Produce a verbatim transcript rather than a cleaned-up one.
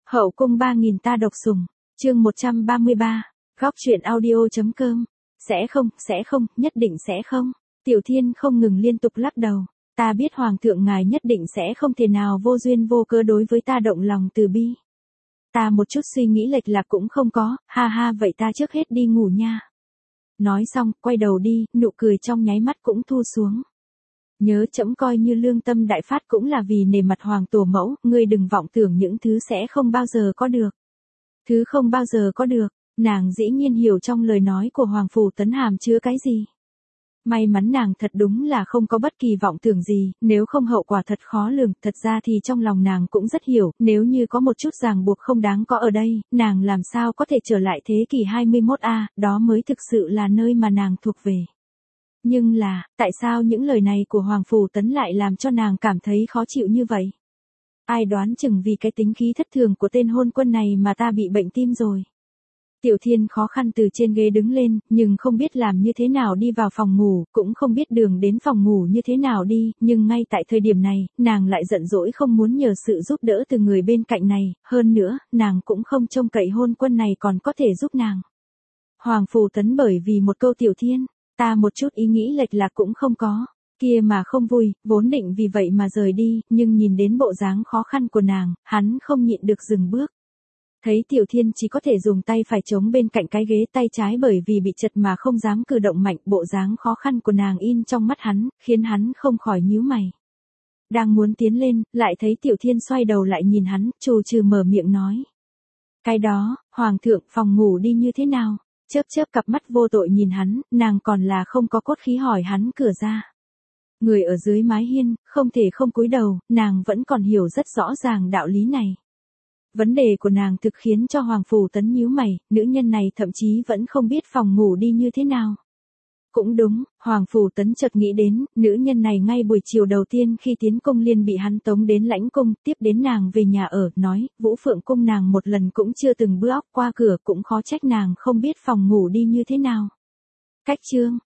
Hậu cung ba nghìn ta độc sủng, chương một trăm ba mươi ba, góc truyện audio.com. Sẽ không, sẽ không, nhất định sẽ không. Tiểu Thiên không ngừng liên tục lắc đầu. Ta biết Hoàng thượng ngài nhất định sẽ không thể nào vô duyên vô cớ đối với ta động lòng từ bi. Ta một chút suy nghĩ lệch lạc cũng không có, ha ha vậy ta trước hết đi ngủ nha. Nói xong, quay đầu đi, nụ cười trong nháy mắt cũng thu xuống. Nhớ trẫm coi như lương tâm đại phát cũng là vì nể mặt Hoàng tổ mẫu, ngươi đừng vọng tưởng những thứ sẽ không bao giờ có được. Thứ không bao giờ có được, nàng dĩ nhiên hiểu trong lời nói của Hoàng Phủ Tấn hàm chứa cái gì. May mắn nàng thật đúng là không có bất kỳ vọng tưởng gì, nếu không hậu quả thật khó lường, thật ra thì trong lòng nàng cũng rất hiểu, nếu như có một chút ràng buộc không đáng có ở đây, nàng làm sao có thể trở lại thế kỷ hai mươi mốt a, đó mới thực sự là nơi mà nàng thuộc về. Nhưng là, tại sao những lời này của Hoàng Phủ Tấn lại làm cho nàng cảm thấy khó chịu như vậy? Ai đoán chừng vì cái tính khí thất thường của tên hôn quân này mà ta bị bệnh tim rồi. Tiểu Thiên khó khăn từ trên ghế đứng lên, nhưng không biết làm như thế nào đi vào phòng ngủ, cũng không biết đường đến phòng ngủ như thế nào đi, nhưng ngay tại thời điểm này, nàng lại giận dỗi không muốn nhờ sự giúp đỡ từ người bên cạnh này, hơn nữa, nàng cũng không trông cậy hôn quân này còn có thể giúp nàng. Hoàng Phủ Tấn bởi vì một câu Tiểu Thiên, ta một chút ý nghĩ lệch lạc cũng không có, kia mà không vui, vốn định vì vậy mà rời đi, nhưng nhìn đến bộ dáng khó khăn của nàng, hắn không nhịn được dừng bước. Thấy Tiểu Thiên chỉ có thể dùng tay phải chống bên cạnh cái ghế, tay trái bởi vì bị chật mà không dám cử động mạnh, bộ dáng khó khăn của nàng in trong mắt hắn, khiến hắn không khỏi nhíu mày. Đang muốn tiến lên, lại thấy Tiểu Thiên xoay đầu lại nhìn hắn, trù trừ mở miệng nói. Cái đó, Hoàng thượng, phòng ngủ đi như thế nào? Chớp chớp cặp mắt vô tội nhìn hắn, nàng còn là không có cốt khí hỏi hắn cửa ra. Người ở dưới mái hiên, không thể không cúi đầu, nàng vẫn còn hiểu rất rõ ràng đạo lý này. Vấn đề của nàng thực khiến cho Hoàng Phủ Tấn nhíu mày, nữ nhân này thậm chí vẫn không biết phòng ngủ đi như thế nào. Cũng đúng, Hoàng Phủ Tấn chợt nghĩ đến, nữ nhân này ngay buổi chiều đầu tiên khi tiến cung liền bị hắn tống đến lãnh cung, tiếp đến nàng về nhà ở, nói, Vũ Phượng cung nàng một lần cũng chưa từng bước óc qua cửa, cũng khó trách nàng không biết phòng ngủ đi như thế nào. Cách chương,